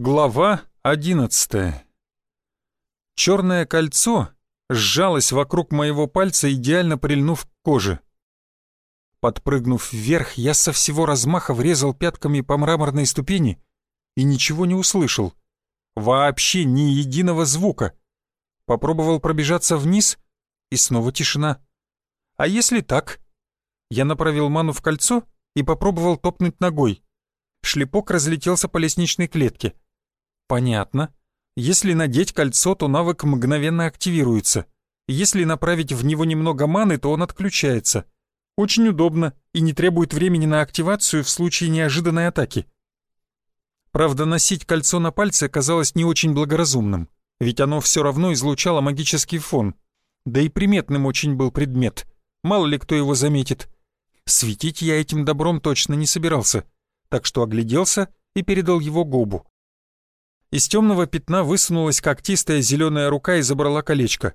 Глава 11. Черное кольцо сжалось вокруг моего пальца, идеально прильнув к коже. Подпрыгнув вверх, я со всего размаха врезал пятками по мраморной ступени и ничего не услышал. Вообще ни единого звука. Попробовал пробежаться вниз, и снова тишина. А если так? Я направил ману в кольцо и попробовал топнуть ногой. Шлепок разлетелся по лестничной клетке. Понятно. Если надеть кольцо, то навык мгновенно активируется. Если направить в него немного маны, то он отключается. Очень удобно и не требует времени на активацию в случае неожиданной атаки. Правда, носить кольцо на пальце казалось не очень благоразумным, ведь оно все равно излучало магический фон. Да и приметным очень был предмет. Мало ли кто его заметит. Светить я этим добром точно не собирался, так что огляделся и передал его Гобу. Из темного пятна высунулась когтистая зеленая рука и забрала колечко.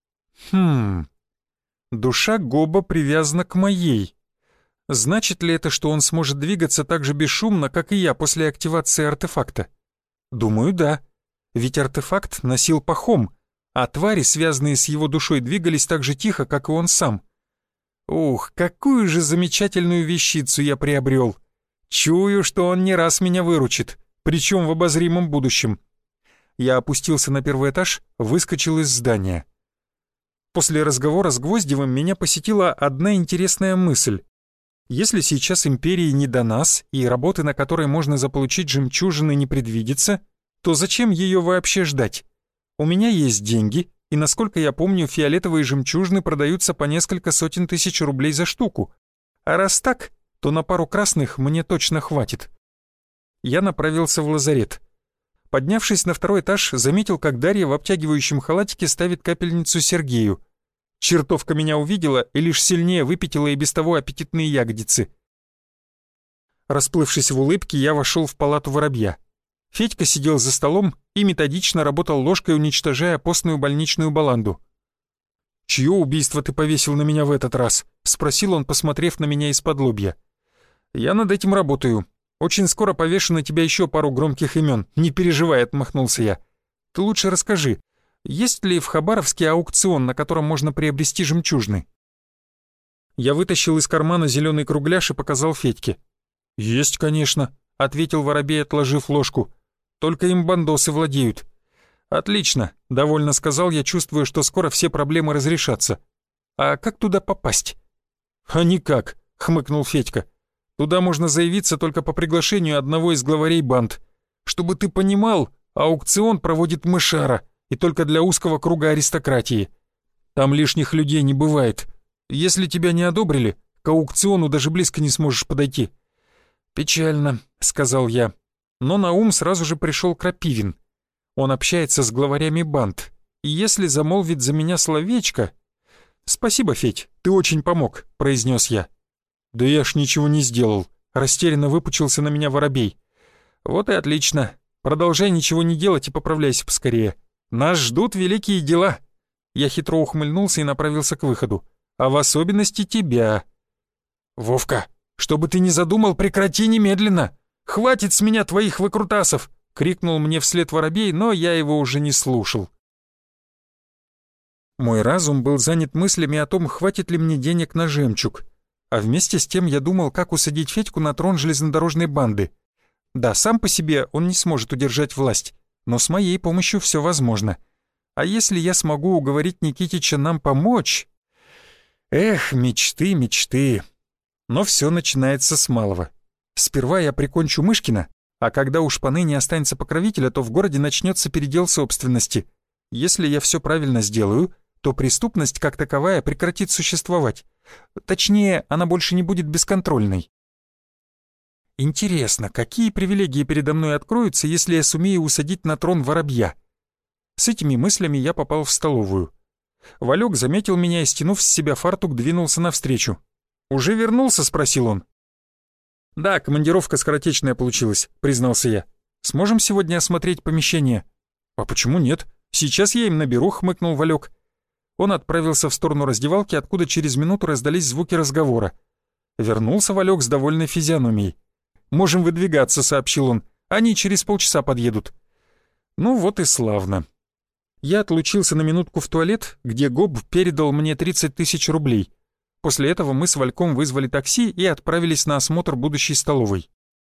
Душа Гоба привязана к моей. Значит ли это, что он сможет двигаться так же бесшумно, как и я после активации артефакта? Думаю, да. Ведь артефакт носил пахом, а твари, связанные с его душой, двигались так же тихо, как и он сам. Ух, какую же замечательную вещицу я приобрел. Чую, что он не раз меня выручит, причем в обозримом будущем. Я опустился на первый этаж, выскочил из здания. После разговора с Гвоздевым меня посетила одна интересная мысль. Если сейчас империи не до нас, и работы, на которой можно заполучить жемчужины, не предвидится, то зачем ее вообще ждать? У меня есть деньги, и, насколько я помню, фиолетовые жемчужины продаются по несколько сотен тысяч рублей за штуку. А раз так, то на пару красных мне точно хватит. Я направился в лазарет. Поднявшись на второй этаж, заметил, как Дарья в обтягивающем халатике ставит капельницу Сергею. Чертовка меня увидела и лишь сильнее выпятила и без того аппетитные ягодицы. Расплывшись в улыбке, я вошел в палату воробья. Федька сидел за столом и методично работал ложкой, уничтожая постную больничную баланду. «Чье убийство ты повесил на меня в этот раз?» — спросил он, посмотрев на меня из-под лобья. «Я над этим работаю. Очень скоро повешу на тебя еще пару громких имен. Не переживай», — отмахнулся я. «Ты лучше расскажи, есть ли в Хабаровске аукцион, на котором можно приобрести жемчужины?» Я вытащил из кармана зеленый кругляш и показал Федьке. «Есть, конечно», — ответил воробей, отложив ложку. «Только им бандосы владеют». «Отлично», — довольно сказал я, чувствуя, что скоро все проблемы разрешатся. «А как туда попасть?» «А никак», — хмыкнул Федька. «Туда можно заявиться только по приглашению одного из главарей банд. Чтобы ты понимал, аукцион проводит мышара, и только для узкого круга аристократии. Там лишних людей не бывает. Если тебя не одобрили, к аукциону даже близко не сможешь подойти». «Печально», — сказал я. Но на ум сразу же пришел Крапивин. Он общается с главарями банд, и если замолвит за меня словечко... «Спасибо, Федь, ты очень помог», — произнес я. «Да я ж ничего не сделал», — растерянно выпучился на меня воробей. «Вот и отлично. Продолжай ничего не делать и поправляйся поскорее. Нас ждут великие дела». Я хитро ухмыльнулся и направился к выходу. «А в особенности тебя». «Вовка, что бы ты ни задумал, прекрати немедленно! Хватит с меня твоих выкрутасов!» — крикнул мне вслед воробей, но я его уже не слушал. Мой разум был занят мыслями о том, хватит ли мне денег на жемчуг. А вместе с тем я думал, как усадить Федьку на трон железнодорожной банды. Да, сам по себе он не сможет удержать власть, но с моей помощью все возможно. А если я смогу уговорить Никитича нам помочь? Эх, мечты, мечты. Но все начинается с малого. Сперва я прикончу Мышкина, а когда у шпаны не останется покровителя, то в городе начнется передел собственности. Если я все правильно сделаю, то преступность как таковая прекратит существовать. Точнее, она больше не будет бесконтрольной. Интересно, какие привилегии передо мной откроются, если я сумею усадить на трон воробья? С этими мыслями я попал в столовую. Валек заметил меня и, стянув с себя фартук, двинулся навстречу. «Уже вернулся?» — спросил он. «Да, командировка скоротечная получилась», — признался я. «Сможем сегодня осмотреть помещение?» «А почему нет? Сейчас я им наберу», — хмыкнул Валек. Он отправился в сторону раздевалки, откуда через минуту раздались звуки разговора. Вернулся Валек с довольной физиономией. «Можем выдвигаться», — сообщил он. «Они через полчаса подъедут. Ну вот и славно. Я отлучился на минутку в туалет, где Гоб передал мне 30 тысяч рублей. После этого мы с Вальком вызвали такси и отправились на осмотр будущей столовой.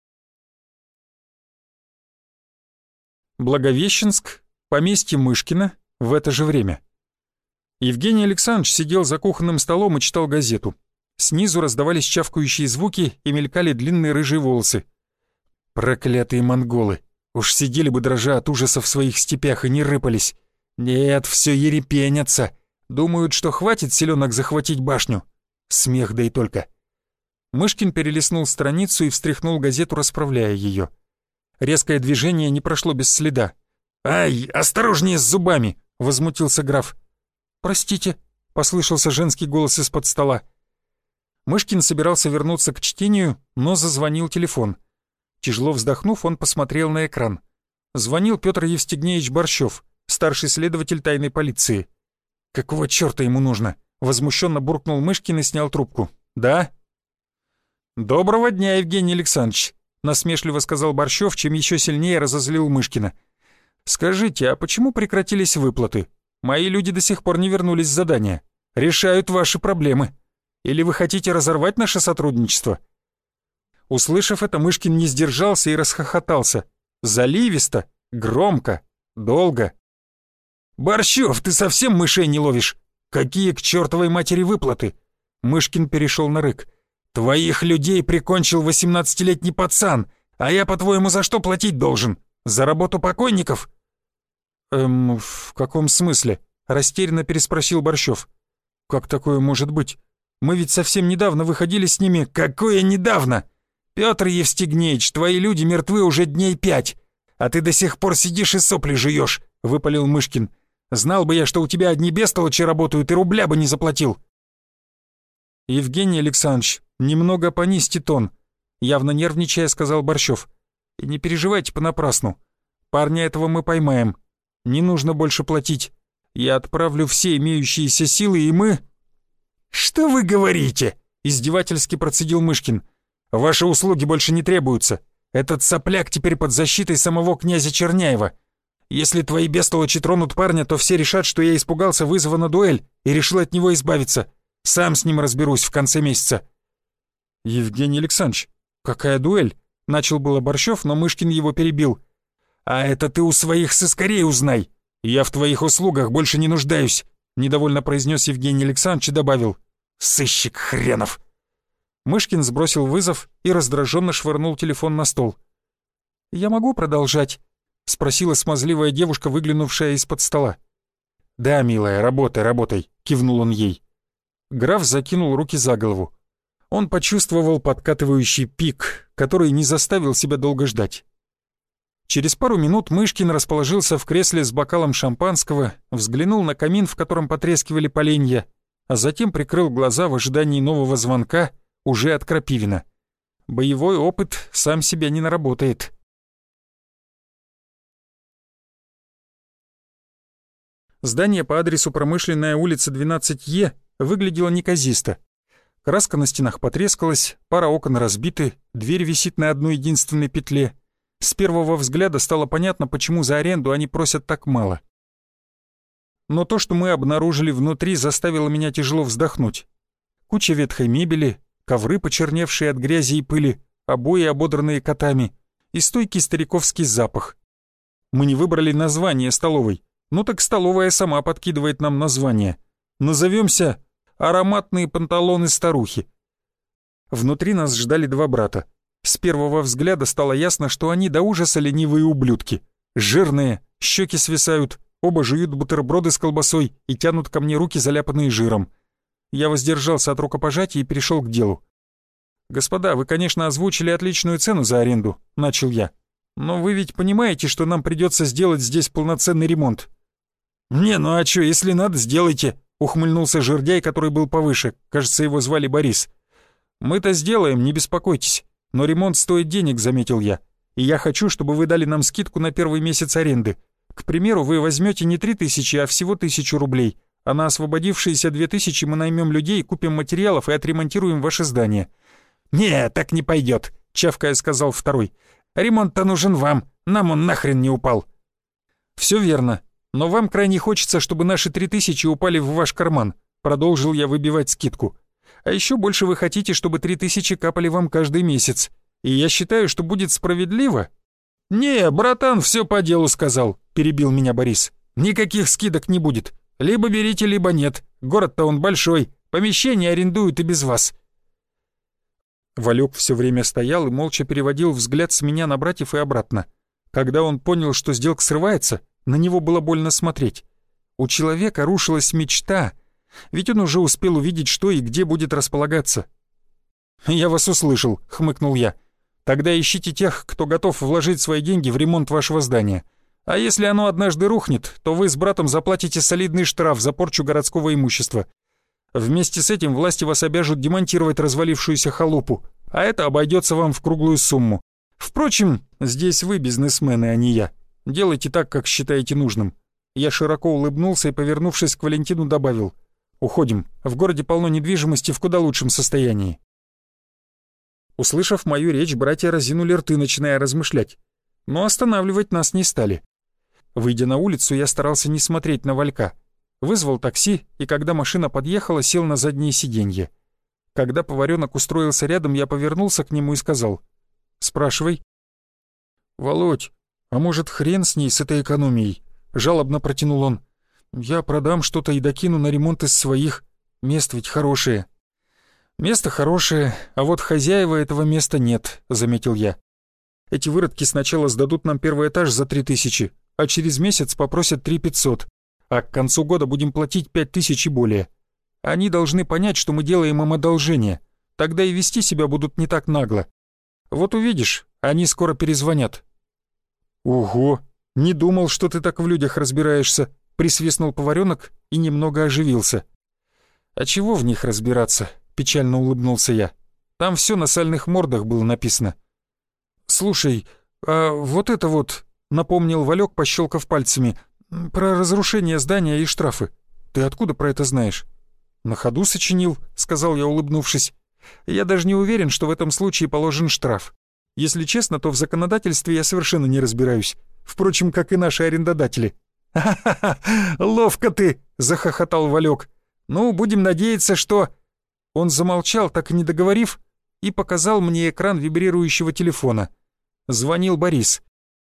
Благовещенск, поместье Мышкина, в это же время. Евгений Александрович сидел за кухонным столом и читал газету. Снизу раздавались чавкающие звуки и мелькали длинные рыжие волосы. Проклятые монголы! Уж сидели бы дрожа от ужаса в своих степях и не рыпались. Нет, все ерепенятся. Думают, что хватит селенок захватить башню. Смех да и только. Мышкин перелистнул страницу и встряхнул газету, расправляя ее. Резкое движение не прошло без следа. «Ай, осторожнее с зубами!» — возмутился граф. «Простите», — послышался женский голос из-под стола. Мышкин собирался вернуться к чтению, но зазвонил телефон. Тяжело вздохнув, он посмотрел на экран. Звонил Петр Евстигнеевич Борщев, старший следователь тайной полиции. «Какого черта ему нужно?» — возмущенно буркнул Мышкин и снял трубку. «Да?» «Доброго дня, Евгений Александрович», — насмешливо сказал Борщев, чем еще сильнее разозлил Мышкина. «Скажите, а почему прекратились выплаты? Мои люди до сих пор не вернулись с задания. Решают ваши проблемы. Или вы хотите разорвать наше сотрудничество?» Услышав это, Мышкин не сдержался и расхохотался. Заливисто, громко, долго. «Борщев, ты совсем мышей не ловишь? Какие к чертовой матери выплаты?» Мышкин перешел на рык. «Твоих людей прикончил 18-летний пацан, а я, по-твоему, за что платить должен? За работу покойников?» В каком смысле?» — растерянно переспросил Борщев. «Как такое может быть? Мы ведь совсем недавно выходили с ними...» «Какое недавно? Петр Евстигнеевич, твои люди мертвы уже дней 5, а ты до сих пор сидишь и сопли жуешь», — выпалил Мышкин. «Знал бы я, что у тебя одни бестолочи работают, и рубля бы не заплатил». «Евгений Александрович, немного понизьте тон», — явно нервничая сказал Борщев. «И не переживайте понапрасну. Парня этого мы поймаем. Не нужно больше платить. Я отправлю все имеющиеся силы, и мы...» «Что вы говорите?» — издевательски процедил Мышкин. «Ваши услуги больше не требуются. Этот сопляк теперь под защитой самого князя Черняева. Если твои бестолочи тронут парня, то все решат, что я испугался вызова на дуэль и решил от него избавиться. Сам с ним разберусь в конце месяца». «Евгений Александрович, какая дуэль?» — начал было Борщев, но Мышкин его перебил. «А это ты у своих сыскарей узнай. Я в твоих услугах больше не нуждаюсь», — недовольно произнес Евгений Александрович и добавил. «Сыщик хренов». Мышкин сбросил вызов и раздраженно швырнул телефон на стол. «Я могу продолжать?» — спросила смазливая девушка, выглянувшая из-под стола. «Да, милая, работай, работай», — кивнул он ей. Граф закинул руки за голову. Он почувствовал подкатывающий пик, который не заставил себя долго ждать. Через пару минут Мышкин расположился в кресле с бокалом шампанского, взглянул на камин, в котором потрескивали поленья, а затем прикрыл глаза в ожидании нового звонка уже от Крапивина. Боевой опыт сам себя не наработает. Здание по адресу Промышленная улица 12Е выглядело неказисто. Краска на стенах потрескалась, пара окон разбиты, дверь висит на одной единственной петле. С первого взгляда стало понятно, почему за аренду они просят так мало. Но то, что мы обнаружили внутри, заставило меня тяжело вздохнуть. Куча ветхой мебели, ковры, почерневшие от грязи и пыли, обои, ободранные котами, и стойкий стариковский запах. Мы не выбрали название столовой, ну так столовая сама подкидывает нам название. Назовемся «Ароматные панталоны старухи». Внутри нас ждали два брата. С первого взгляда стало ясно, что они до ужаса ленивые ублюдки. Жирные, щеки свисают, оба жуют бутерброды с колбасой и тянут ко мне руки, заляпанные жиром. Я воздержался от рукопожатия и перешел к делу. «Господа, вы, конечно, озвучили отличную цену за аренду», — начал я. «Но вы ведь понимаете, что нам придется сделать здесь полноценный ремонт?» «Не, ну а чё, если надо, сделайте», — ухмыльнулся жердяй, который был повыше. Кажется, его звали Борис. «Мы-то сделаем, не беспокойтесь. Но ремонт стоит денег», — заметил я. «И я хочу, чтобы вы дали нам скидку на первый месяц аренды. К примеру, вы возьмете не 3000, а всего 1000 рублей. А на освободившиеся 2000 мы наймем людей, купим материалов и отремонтируем ваше здание». «Не, так не пойдет», — чавкая сказал второй. «Ремонт-то нужен вам, нам он нахрен не упал». Все верно, но вам крайне хочется, чтобы наши 3000 упали в ваш карман. Продолжил я выбивать скидку. А еще больше вы хотите, чтобы 3000 капали вам каждый месяц. И я считаю, что будет справедливо. «Не, братан, все по делу сказал», — перебил меня Борис. «Никаких скидок не будет. Либо берите, либо нет. Город-то он большой. Помещение арендуют и без вас». Валек все время стоял и молча переводил взгляд с меня на братьев и обратно. Когда он понял, что сделка срывается, на него было больно смотреть. У человека рушилась мечта, ведь он уже успел увидеть, что и где будет располагаться. «Я вас услышал», — хмыкнул я. «Тогда ищите тех, кто готов вложить свои деньги в ремонт вашего здания. А если оно однажды рухнет, то вы с братом заплатите солидный штраф за порчу городского имущества. Вместе с этим власти вас обяжут демонтировать развалившуюся халупу, а это обойдется вам в круглую сумму. Впрочем, здесь вы бизнесмены, а не я. Делайте так, как считаете нужным». Я широко улыбнулся и, повернувшись к Валентину, добавил: «Уходим. В городе полно недвижимости в куда лучшем состоянии». Услышав мою речь, братья разинули рты, начиная размышлять. Но останавливать нас не стали. Выйдя на улицу, я старался не смотреть на Валька. Вызвал такси, и когда машина подъехала, сел на заднее сиденье. Когда поваренок устроился рядом, я повернулся к нему и сказал: «Спрашивай». «Володь, а может, хрен с ней, с этой экономией?» — жалобно протянул он. «Я продам что-то и докину на ремонт из своих. Мест ведь хорошие». «Место хорошее, а вот хозяева этого места нет», — заметил я. «Эти выродки сначала сдадут нам первый этаж за 3000, а через месяц попросят 3500, а к концу года будем платить 5000 и более. Они должны понять, что мы делаем им одолжение, тогда и вести себя будут не так нагло. Вот увидишь, они скоро перезвонят». «Ого, не думал, что ты так в людях разбираешься», — присвистнул поваренок и немного оживился. «А чего в них разбираться?» — печально улыбнулся я. «Там все на сальных мордах было написано». «Слушай, а вот это вот», — напомнил Валек, пощелкав пальцами, — «про разрушение здания и штрафы. Ты откуда про это знаешь?» «На ходу сочинил», — сказал я, улыбнувшись. «Я даже не уверен, что в этом случае положен штраф. Если честно, то в законодательстве я совершенно не разбираюсь. Впрочем, как и наши арендодатели». «Ха-ха-ха, ловко ты!» — захохотал Валек. «Ну, будем надеяться, что...» Он замолчал, так и не договорив, и показал мне экран вибрирующего телефона. Звонил Борис.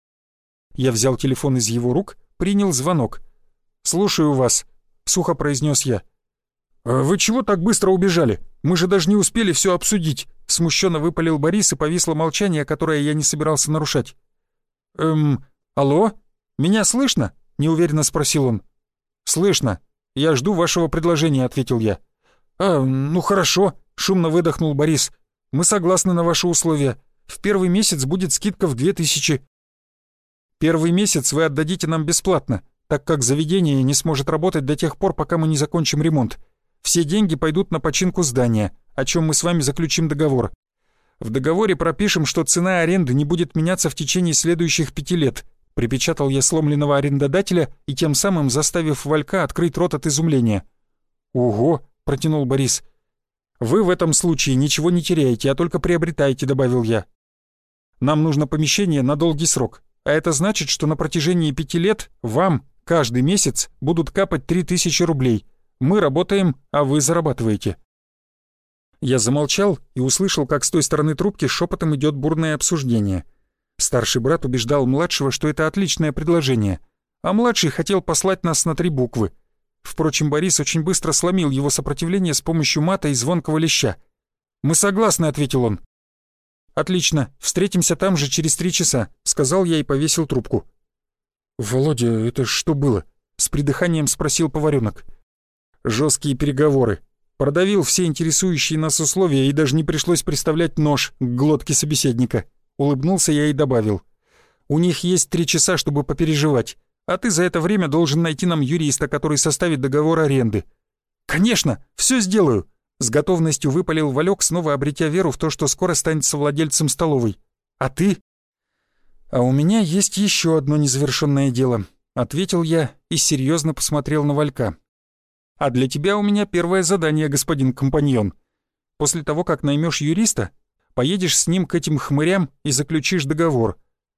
Я взял телефон из его рук, принял звонок. «Слушаю вас», — сухо произнес я. «А вы чего так быстро убежали? Мы же даже не успели все обсудить», — смущенно выпалил Борис, и повисло молчание, которое я не собирался нарушать. Алло? Меня слышно?» — неуверенно спросил он. «Слышно. Я жду вашего предложения», — ответил я. Ну хорошо», — шумно выдохнул Борис. «Мы согласны на ваши условия. В первый месяц будет скидка в 2000. Первый месяц вы отдадите нам бесплатно, так как заведение не сможет работать до тех пор, пока мы не закончим ремонт. Все деньги пойдут на починку здания, о чем мы с вами заключим договор. В договоре пропишем, что цена аренды не будет меняться в течение следующих 5 лет», — припечатал я сломленного арендодателя и тем самым заставив Валька открыть рот от изумления. «Ого!» — протянул Борис. «Вы в этом случае ничего не теряете, а только приобретаете», — добавил я. «Нам нужно помещение на долгий срок, а это значит, что на протяжении 5 лет вам каждый месяц будут капать 3000 рублей. Мы работаем, а вы зарабатываете». Я замолчал и услышал, как с той стороны трубки шепотом идет бурное обсуждение. Старший брат убеждал младшего, что это отличное предложение, а младший хотел послать нас на 3 буквы. Впрочем, Борис очень быстро сломил его сопротивление с помощью мата и звонкого леща. «Мы согласны», — ответил он. «Отлично, встретимся там же через 3 часа», — сказал я и повесил трубку. «Володя, это что было?» — с придыханием спросил поваренок. «Жесткие переговоры. Продавил все интересующие нас условия, и даже не пришлось приставлять нож к глотке собеседника». Улыбнулся я и добавил. «У них есть 3 часа, чтобы попереживать. А ты за это время должен найти нам юриста, который составит договор аренды». «Конечно, все сделаю!» С готовностью выпалил Валек, снова обретя веру в то, что скоро станет совладельцем столовой. «А ты?» «А у меня есть еще одно незавершенное дело», — ответил я и серьезно посмотрел на Валька. «А для тебя у меня первое задание, господин компаньон. После того, как наймешь юриста, поедешь с ним к этим хмырям и заключишь договор.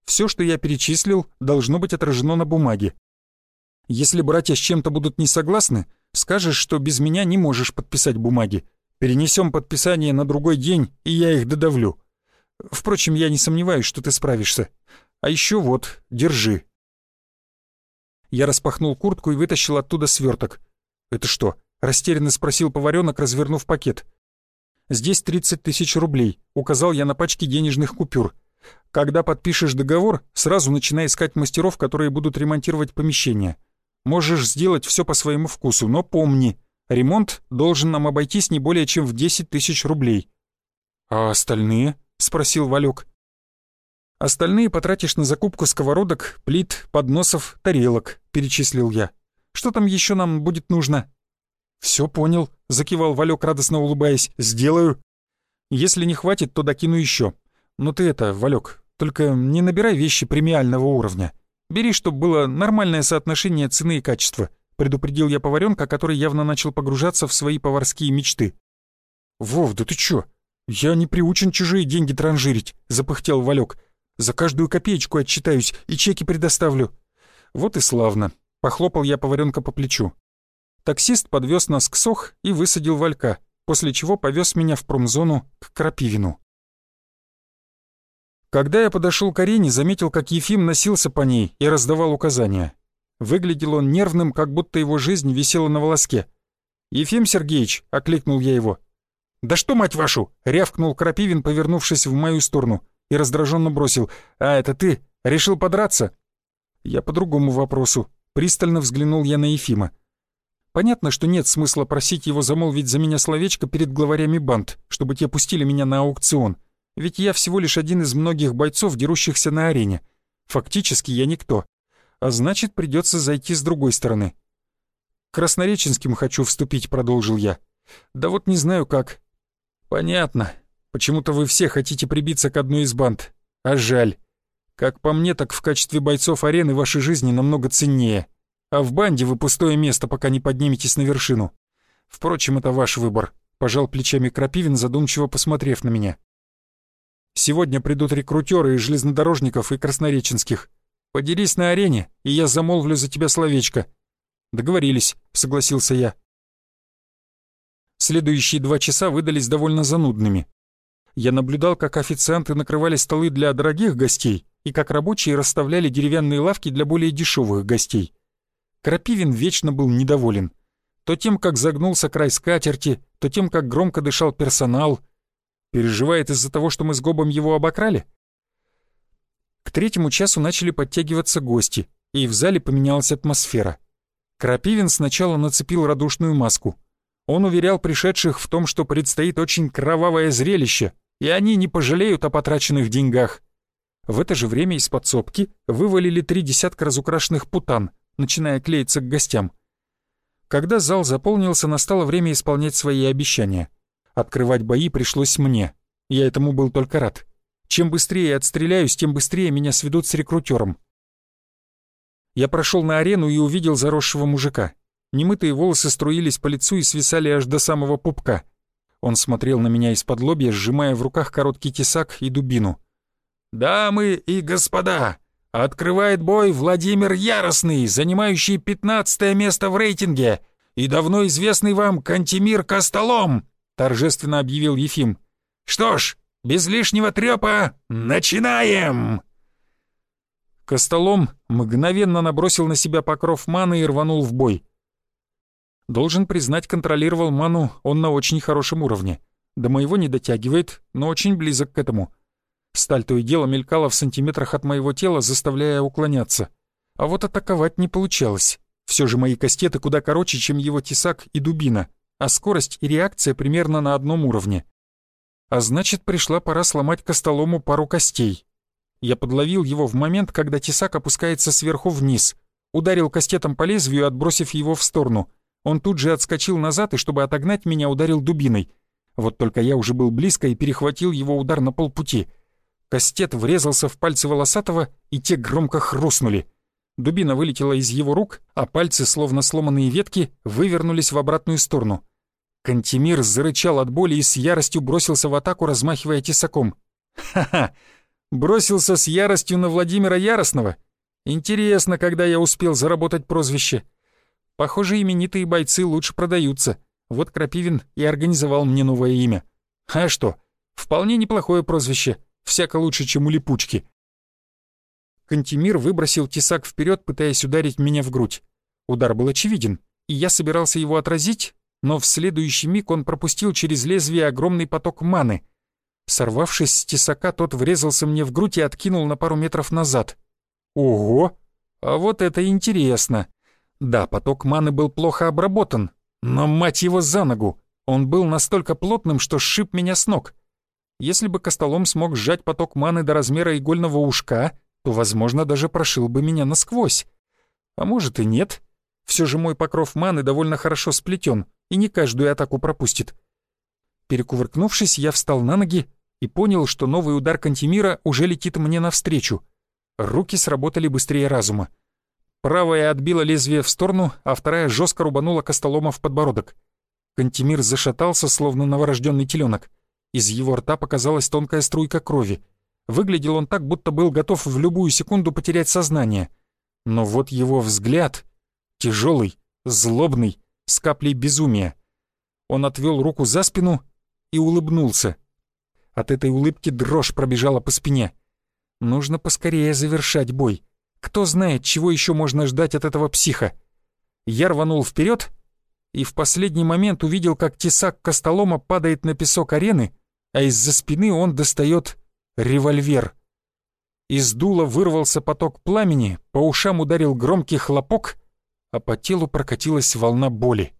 Все, что я перечислил, должно быть отражено на бумаге. Если братья с чем-то будут не согласны, скажешь, что без меня не можешь подписать бумаги. Перенесем подписание на другой день, и я их додавлю. Впрочем, я не сомневаюсь, что ты справишься. А еще вот, держи». Я распахнул куртку и вытащил оттуда сверток. «Это что?» — растерянно спросил поваренок, развернув пакет. «Здесь 30 тысяч рублей», — указал я на пачке денежных купюр. «Когда подпишешь договор, сразу начинай искать мастеров, которые будут ремонтировать помещение. Можешь сделать все по своему вкусу, но помни, ремонт должен нам обойтись не более чем в 10 тысяч рублей». «А остальные?» — спросил Валек. «Остальные потратишь на закупку сковородок, плит, подносов, тарелок», — перечислил я. «Что там еще нам будет нужно?» «Все понял», — закивал Валек, радостно улыбаясь. «Сделаю. Если не хватит, то докину еще. Но ты это, Валек, только не набирай вещи премиального уровня. Бери, чтобы было нормальное соотношение цены и качества», — предупредил я поваренка, который явно начал погружаться в свои поварские мечты. «Вов, да ты чё? Я не приучен чужие деньги транжирить», — запыхтел Валек. «За каждую копеечку отчитаюсь и чеки предоставлю». «Вот и славно», — похлопал я поваренка по плечу. Таксист подвез нас к Сох и высадил Валька, после чего повез меня в промзону к Крапивину. Когда я подошел к арене, заметил, как Ефим носился по ней и раздавал указания. Выглядел он нервным, как будто его жизнь висела на волоске. «Ефим Сергеевич!» — окликнул я его. «Да что, мать вашу!» — рявкнул Крапивин, повернувшись в мою сторону, и раздраженно бросил. «А, это ты? Решил подраться?» Я по другому вопросу. Пристально взглянул я на Ефима. Понятно, что нет смысла просить его замолвить за меня словечко перед главарями банд, чтобы те пустили меня на аукцион. Ведь я всего лишь один из многих бойцов, дерущихся на арене. Фактически я никто. А значит, придется зайти с другой стороны. «К Краснореченским хочу вступить», — продолжил я. «Да вот не знаю как». «Понятно. Почему-то вы все хотите прибиться к одной из банд. А жаль. Как по мне, так в качестве бойцов арены вашей жизни намного ценнее. А в банде вы пустое место, пока не подниметесь на вершину. Впрочем, это ваш выбор», — пожал плечами Крапивин, задумчиво посмотрев на меня. «Сегодня придут рекрутеры из железнодорожников и краснореченских. Подерись на арене, и я замолвлю за тебя словечко». «Договорились», — согласился я. Следующие 2 часа выдались довольно занудными. Я наблюдал, как официанты накрывали столы для дорогих гостей и как рабочие расставляли деревянные лавки для более дешевых гостей. Крапивин вечно был недоволен. То тем, как загнулся край скатерти, то тем, как громко дышал персонал. Переживает из-за того, что мы с Гобом его обокрали? К 3-му часу начали подтягиваться гости, и в зале поменялась атмосфера. Крапивин сначала нацепил радушную маску. Он уверял пришедших в том, что предстоит очень кровавое зрелище, и они не пожалеют о потраченных деньгах. В это же время из подсобки вывалили 3 десятка разукрашенных путан, начиная клеиться к гостям. Когда зал заполнился, настало время исполнять свои обещания. Открывать бои пришлось мне. Я этому был только рад. Чем быстрее я отстреляюсь, тем быстрее меня сведут с рекрутером. Я прошел на арену и увидел заросшего мужика. Немытые волосы струились по лицу и свисали аж до самого пупка. Он смотрел на меня из-под лобья, сжимая в руках короткий тесак и дубину. «Дамы и господа, открывает бой Владимир Яростный, занимающий 15-е место в рейтинге, и давно известный вам Кантемир Костолом», — торжественно объявил Ефим. «Что ж, без лишнего трёпа начинаем!» Костолом мгновенно набросил на себя покров маны и рванул в бой. Должен признать, контролировал ману он на очень хорошем уровне. До моего не дотягивает, но очень близок к этому. Сталь то и дело мелькала в сантиметрах от моего тела, заставляя уклоняться. А вот атаковать не получалось. Все же мои кастеты куда короче, чем его тесак и дубина, а скорость и реакция примерно на одном уровне. А значит, пришла пора сломать Костолому пару костей. Я подловил его в момент, когда тесак опускается сверху вниз, ударил кастетом по лезвию, отбросив его в сторону. Он тут же отскочил назад и, чтобы отогнать меня, ударил дубиной. Вот только я уже был близко и перехватил его удар на полпути. Кастет врезался в пальцы Волосатого, и те громко хрустнули. Дубина вылетела из его рук, а пальцы, словно сломанные ветки, вывернулись в обратную сторону. Кантемир зарычал от боли и с яростью бросился в атаку, размахивая тесаком. «Ха-ха! Бросился с яростью на Владимира Яростного? Интересно, когда я успел заработать прозвище. Похоже, именитые бойцы лучше продаются. Вот Крапивин и организовал мне новое имя. А что, вполне неплохое прозвище, всяко лучше, чем у липучки. Кантемир выбросил тесак вперед, пытаясь ударить меня в грудь. Удар был очевиден, и я собирался его отразить, но в следующий миг он пропустил через лезвие огромный поток маны. Сорвавшись с тесака, тот врезался мне в грудь и откинул на пару метров назад. Ого! А вот это интересно! Да, поток маны был плохо обработан, но, мать его, за ногу! Он был настолько плотным, что сшиб меня с ног. Если бы Костолом смог сжать поток маны до размера игольного ушка, то, возможно, даже прошил бы меня насквозь. А может и нет. Все же мой покров маны довольно хорошо сплетен и не каждую атаку пропустит. Перекувыркнувшись, я встал на ноги и понял, что новый удар Кантемира уже летит мне навстречу. Руки сработали быстрее разума. Правая отбила лезвие в сторону, а вторая жестко рубанула Костолома в подбородок. Кантемир зашатался, словно новорожденный теленок. Из его рта показалась тонкая струйка крови. Выглядел он так, будто был готов в любую секунду потерять сознание. Но вот его взгляд, тяжелый, злобный, с каплей безумия. Он отвел руку за спину и улыбнулся. От этой улыбки дрожь пробежала по спине. Нужно поскорее завершать бой. Кто знает, чего еще можно ждать от этого психа. Я рванул вперед и в последний момент увидел, как тесак Костолома падает на песок арены, а из-за спины он достает револьвер. Из дула вырвался поток пламени, по ушам ударил громкий хлопок, а по телу прокатилась волна боли.